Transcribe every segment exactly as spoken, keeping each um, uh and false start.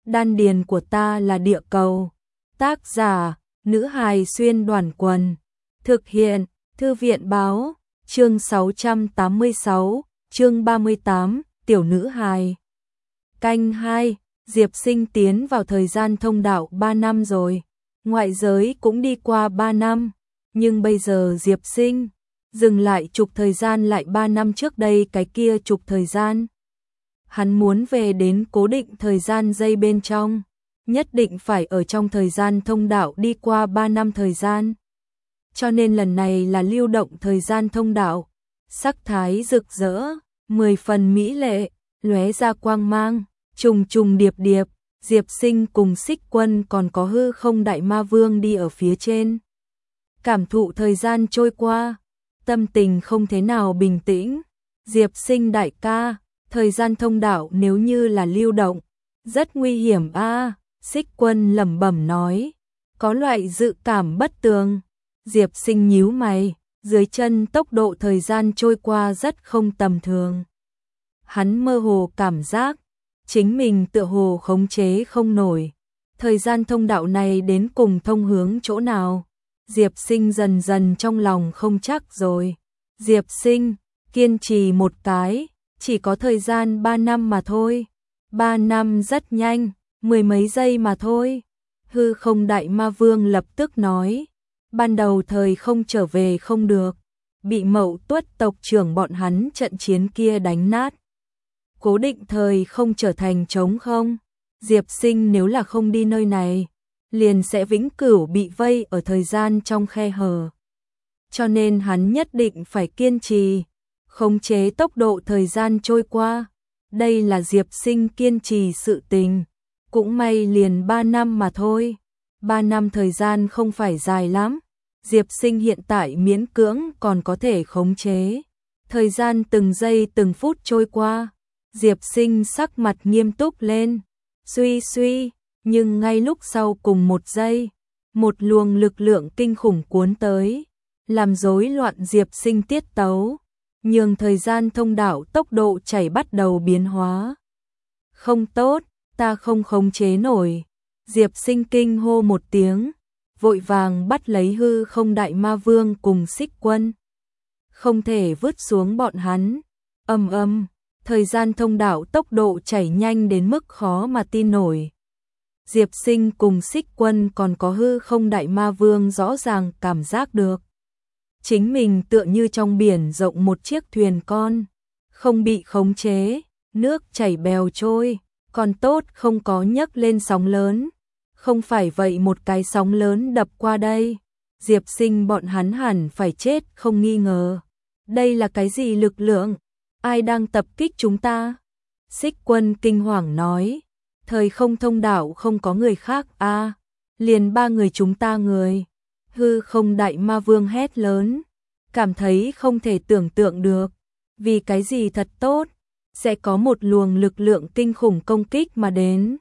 Đan điền của ta là địa cầu. Tác giả, nữ hài xuyên đoàn quần. Thực hiện, thư viện báo, chương sáu trăm tám mươi sáu, chương ba mươi tám, tiểu nữ hài. Canh hai, Diệp Sinh tiến vào thời gian thông đạo ba năm rồi. Ngoại giới cũng đi qua ba năm. Nhưng bây giờ Diệp Sinh dừng lại chục thời gian lại ba năm trước đây cái kia chục thời gian. Hắn muốn về đến cố định thời gian giây bên trong, nhất định phải ở trong thời gian thông đạo đi qua ba năm thời gian. Cho nên lần này là lưu động thời gian thông đạo, sắc thái rực rỡ, mười phần mỹ lệ, lóe ra quang mang, trùng trùng điệp điệp, Diệp Sinh cùng Xích Quân còn có hư không đại ma vương đi ở phía trên. Cảm thụ thời gian trôi qua, tâm tình không thế nào bình tĩnh. Diệp Sinh đại ca, thời gian thông đạo nếu như là lưu động, rất nguy hiểm a. À, Xích Quân lẩm bẩm nói, có loại dự cảm bất tường. Diệp Sinh nhíu mày, dưới chân tốc độ thời gian trôi qua rất không tầm thường. Hắn mơ hồ cảm giác, chính mình tựa hồ khống chế không nổi. Thời gian thông đạo này đến cùng thông hướng chỗ nào? Diệp Sinh dần dần trong lòng không chắc rồi. Diệp Sinh, kiên trì một cái, chỉ có thời gian ba năm mà thôi. Ba năm rất nhanh, mười mấy giây mà thôi. Hư không đại ma vương lập tức nói, ban đầu thời không trở về không được, bị Mậu Tuất tộc trưởng bọn hắn trận chiến kia đánh nát. Cố định thời không trở thành trống không. Diệp Sinh nếu là không đi nơi này, liền sẽ vĩnh cửu bị vây ở thời gian trong khe hở. Cho nên hắn nhất định phải kiên trì, khống chế tốc độ thời gian trôi qua. Đây là Diệp Sinh kiên trì sự tình. Cũng may liền ba năm mà thôi. Ba năm thời gian không phải dài lắm. Diệp Sinh hiện tại miễn cưỡng còn có thể khống chế. Thời gian từng giây từng phút trôi qua. Diệp Sinh sắc mặt nghiêm túc lên. Suy suy, nhưng ngay lúc sau cùng một giây, một luồng lực lượng kinh khủng cuốn tới, làm rối loạn Diệp Sinh tiết tấu, nhường thời gian thông đạo tốc độ chảy bắt đầu biến hóa. Không tốt, ta không khống chế nổi. Diệp Sinh kinh hô một tiếng, vội vàng bắt lấy hư không đại ma vương cùng Xích Quân. Không thể vứt xuống bọn hắn. Ầm ầm, thời gian thông đạo tốc độ chảy nhanh đến mức khó mà tin nổi. Diệp Sinh cùng Xích Quân còn có hư không đại ma vương rõ ràng cảm giác được. Chính mình tựa như trong biển rộng một chiếc thuyền con, không bị khống chế, nước chảy bèo trôi, còn tốt không có nhấc lên sóng lớn. Không phải vậy một cái sóng lớn đập qua đây, Diệp Sinh bọn hắn hẳn phải chết không nghi ngờ. Đây là cái gì lực lượng? Ai đang tập kích chúng ta? Xích Quân kinh hoàng nói, thời không thông đạo không có người khác a, à, liền ba người chúng ta người. Hư không đại ma vương hét lớn, cảm thấy không thể tưởng tượng được, vì cái gì thật tốt, sẽ có một luồng lực lượng kinh khủng công kích mà đến.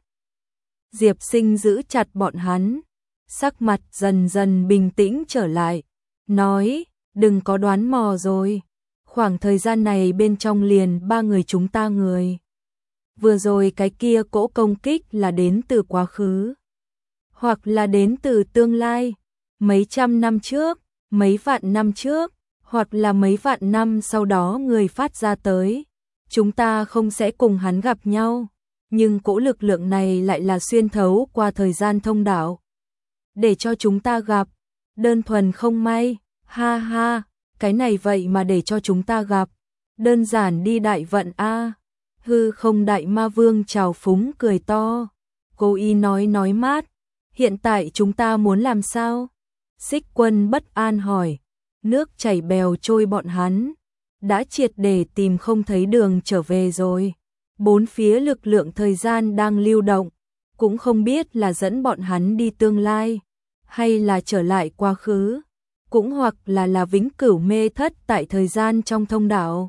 Diệp Sinh giữ chặt bọn hắn, sắc mặt dần dần bình tĩnh trở lại, nói, đừng có đoán mò rồi, khoảng thời gian này bên trong liền ba người chúng ta người. Vừa rồi cái kia cỗ công kích là đến từ quá khứ, hoặc là đến từ tương lai, mấy trăm năm trước, mấy vạn năm trước, hoặc là mấy vạn năm sau đó người phát ra tới. Chúng ta không sẽ cùng hắn gặp nhau, nhưng cỗ lực lượng này lại là xuyên thấu qua thời gian thông đạo, để cho chúng ta gặp. Đơn thuần không may, ha ha, cái này vậy mà để cho chúng ta gặp, đơn giản đi đại vận a. Hư không đại ma vương trào phúng cười to, cố ý nói nói mát, hiện tại chúng ta muốn làm sao? Xích Quân bất an hỏi, nước chảy bèo trôi bọn hắn, đã triệt để tìm không thấy đường trở về rồi. Bốn phía lực lượng thời gian đang lưu động, cũng không biết là dẫn bọn hắn đi tương lai, hay là trở lại quá khứ, cũng hoặc là là vĩnh cửu mê thất tại thời gian trong thông đạo.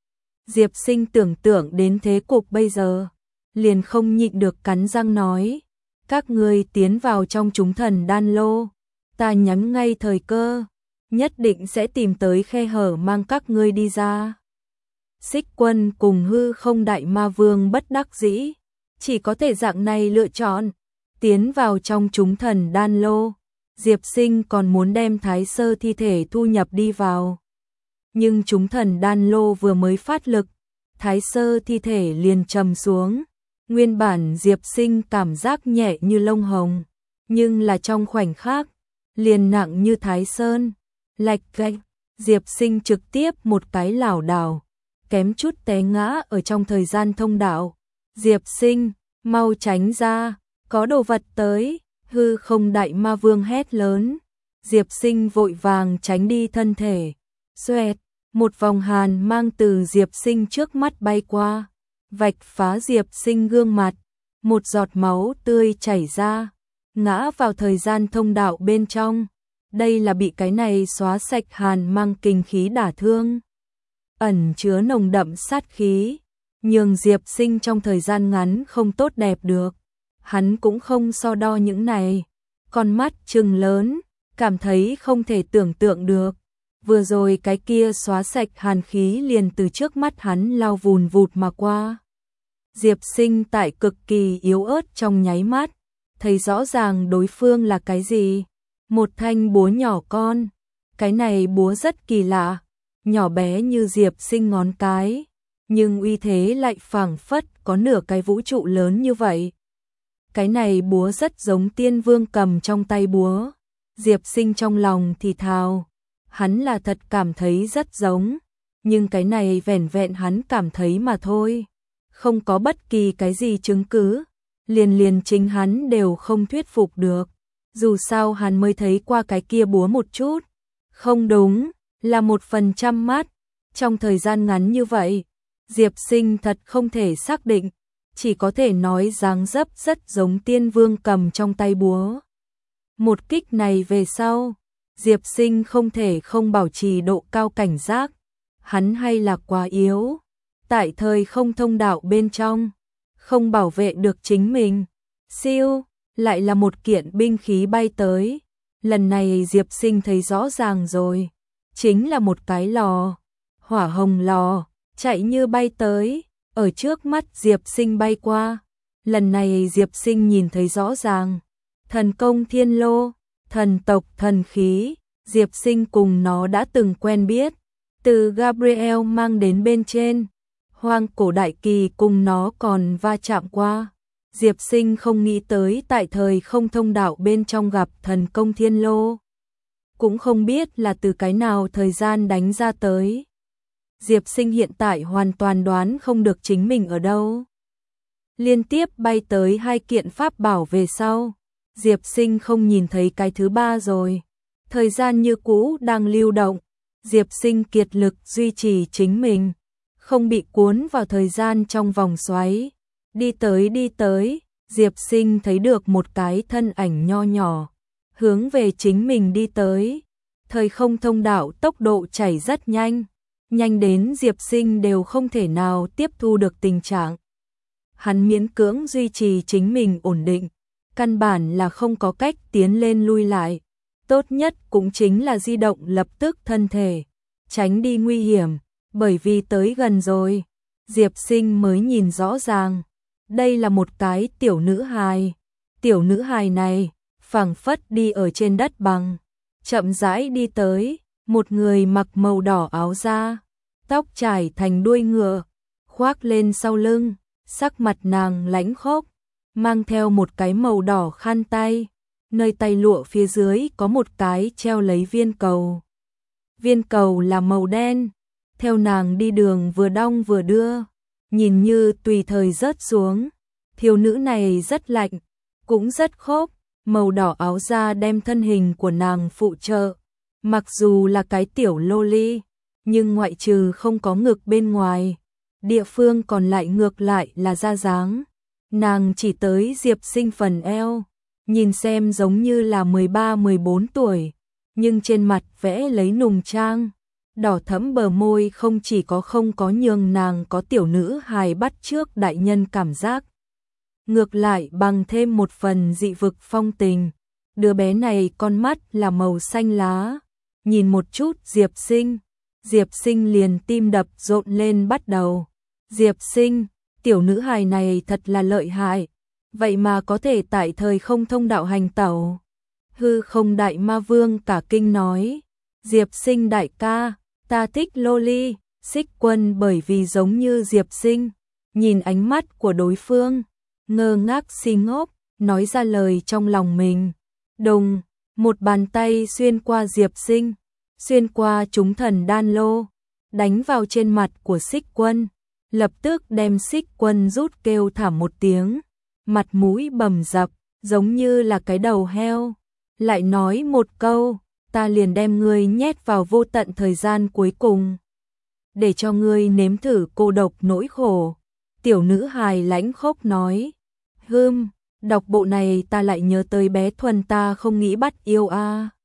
Diệp Sinh tưởng tượng đến thế cục bây giờ, liền không nhịn được cắn răng nói, các ngươi tiến vào trong chúng thần đan lô, ta nhắm ngay thời cơ, nhất định sẽ tìm tới khe hở mang các ngươi đi ra. Xích Quân cùng hư không đại ma vương bất đắc dĩ, chỉ có thể dạng này lựa chọn, tiến vào trong chúng thần đan lô. Diệp Sinh còn muốn đem Thái Sơ thi thể thu nhập đi vào. Nhưng chúng thần đan lô vừa mới phát lực, Thái Sơ thi thể liền trầm xuống. Nguyên bản Diệp Sinh cảm giác nhẹ như lông hồng, nhưng là trong khoảnh khắc, liền nặng như Thái Sơn. Lạch cạch, Diệp Sinh trực tiếp một cái lảo đảo, kém chút té ngã ở trong thời gian thông đạo. Diệp Sinh, mau tránh ra, có đồ vật tới, hư không đại ma vương hét lớn. Diệp Sinh vội vàng tránh đi thân thể. Xoẹt, một vòng hàn mang từ Diệp Sinh trước mắt bay qua, vạch phá Diệp Sinh gương mặt, một giọt máu tươi chảy ra, ngã vào thời gian thông đạo bên trong. Đây là bị cái này xóa sạch hàn mang kinh khí đả thương, ẩn chứa nồng đậm sát khí, nhường Diệp Sinh trong thời gian ngắn không tốt đẹp được. Hắn cũng không so đo những này, con mắt trừng lớn, cảm thấy không thể tưởng tượng được. Vừa rồi cái kia xóa sạch hàn khí liền từ trước mắt hắn lao vùn vụt mà qua. Diệp Sinh tại cực kỳ yếu ớt trong nháy mắt, thấy rõ ràng đối phương là cái gì. Một thanh búa nhỏ con, cái này búa rất kỳ lạ, nhỏ bé như Diệp Sinh ngón cái, nhưng uy thế lại phảng phất có nửa cái vũ trụ lớn như vậy. Cái này búa rất giống Tiên Vương cầm trong tay búa. Diệp Sinh trong lòng thì thào, hắn là thật cảm thấy rất giống, nhưng cái này vẻn vẹn hắn cảm thấy mà thôi, không có bất kỳ cái gì chứng cứ, liền liền chính hắn đều không thuyết phục được. Dù sao hắn mới thấy qua cái kia búa một chút, không đúng, là một phần trăm mắt. Trong thời gian ngắn như vậy, Diệp Sinh thật không thể xác định, chỉ có thể nói dáng dấp rất giống Tiên Vương cầm trong tay búa. Một kích này về sau, Diệp Sinh không thể không bảo trì độ cao cảnh giác, hắn hay là quá yếu, tại thời không thông đạo bên trong, không bảo vệ được chính mình. Siêu, lại là một kiện binh khí bay tới, lần này Diệp Sinh thấy rõ ràng rồi, chính là một cái lò, hỏa hồng lò, chạy như bay tới, ở trước mắt Diệp Sinh bay qua. Lần này Diệp Sinh nhìn thấy rõ ràng, thần công thiên lô, thần tộc thần khí, Diệp Sinh cùng nó đã từng quen biết, từ Gabriel mang đến bên trên, hoang cổ đại kỳ cùng nó còn va chạm qua. Diệp Sinh không nghĩ tới tại thời không thông đạo bên trong gặp thần công thiên lô, cũng không biết là từ cái nào thời gian đánh ra tới. Diệp Sinh hiện tại hoàn toàn đoán không được chính mình ở đâu. Liên tiếp bay tới hai kiện pháp bảo về sau, Diệp Sinh không nhìn thấy cái thứ ba rồi. Thời gian như cũ đang lưu động, Diệp Sinh kiệt lực duy trì chính mình, không bị cuốn vào thời gian trong vòng xoáy. Đi tới đi tới, Diệp Sinh thấy được một cái thân ảnh nho nhỏ, hướng về chính mình đi tới. Thời không thông đạo tốc độ chảy rất nhanh, nhanh đến Diệp Sinh đều không thể nào tiếp thu được tình trạng. Hắn miễn cưỡng duy trì chính mình ổn định, căn bản là không có cách tiến lên lui lại. Tốt nhất cũng chính là di động lập tức thân thể, tránh đi nguy hiểm, bởi vì tới gần rồi, Diệp Sinh mới nhìn rõ ràng. Đây là một cái tiểu nữ hài. Tiểu nữ hài này, phảng phất đi ở trên đất bằng, chậm rãi đi tới, một người mặc màu đỏ áo da, tóc trải thành đuôi ngựa, khoác lên sau lưng, sắc mặt nàng lãnh khốc, mang theo một cái màu đỏ khăn tay, nơi tay lụa phía dưới có một cái treo lấy viên cầu. Viên cầu là màu đen, theo nàng đi đường vừa đong vừa đưa, nhìn như tùy thời rớt xuống. Thiếu nữ này rất lạnh, cũng rất khốc, màu đỏ áo da đem thân hình của nàng phụ trợ. Mặc dù là cái tiểu loli, nhưng ngoại trừ không có ngực bên ngoài, địa phương còn lại ngược lại là da dáng. Nàng chỉ tới Diệp Sinh phần eo, nhìn xem giống như là mười ba mười bốn tuổi, nhưng trên mặt vẽ lấy nùng trang. Đỏ thẫm bờ môi không chỉ có không có nhường nàng có tiểu nữ hài bắt chước đại nhân cảm giác, ngược lại bằng thêm một phần dị vực phong tình. Đứa bé này con mắt là màu xanh lá, nhìn một chút Diệp Sinh, Diệp Sinh liền tim đập rộn lên bắt đầu. Diệp Sinh, tiểu nữ hài này thật là lợi hại, vậy mà có thể tại thời không thông đạo hành tẩu. Hư không đại ma vương cả kinh nói, Diệp Sinh đại ca, ta thích loli. Xích Quân bởi vì giống như Diệp Sinh, nhìn ánh mắt của đối phương, ngơ ngác si ngốc, nói ra lời trong lòng mình. Đùng, một bàn tay xuyên qua Diệp Sinh, xuyên qua chúng thần đan lô, đánh vào trên mặt của Xích Quân, lập tức đem Xích Quân rút kêu thảm một tiếng, mặt mũi bầm dập, giống như là cái đầu heo, lại nói một câu, ta liền đem ngươi nhét vào vô tận thời gian cuối cùng, để cho ngươi nếm thử cô độc nỗi khổ. Tiểu nữ hài lãnh khốc nói, hưm, đọc bộ này ta lại nhớ tới bé Thuần ta không nghĩ bắt yêu a. À.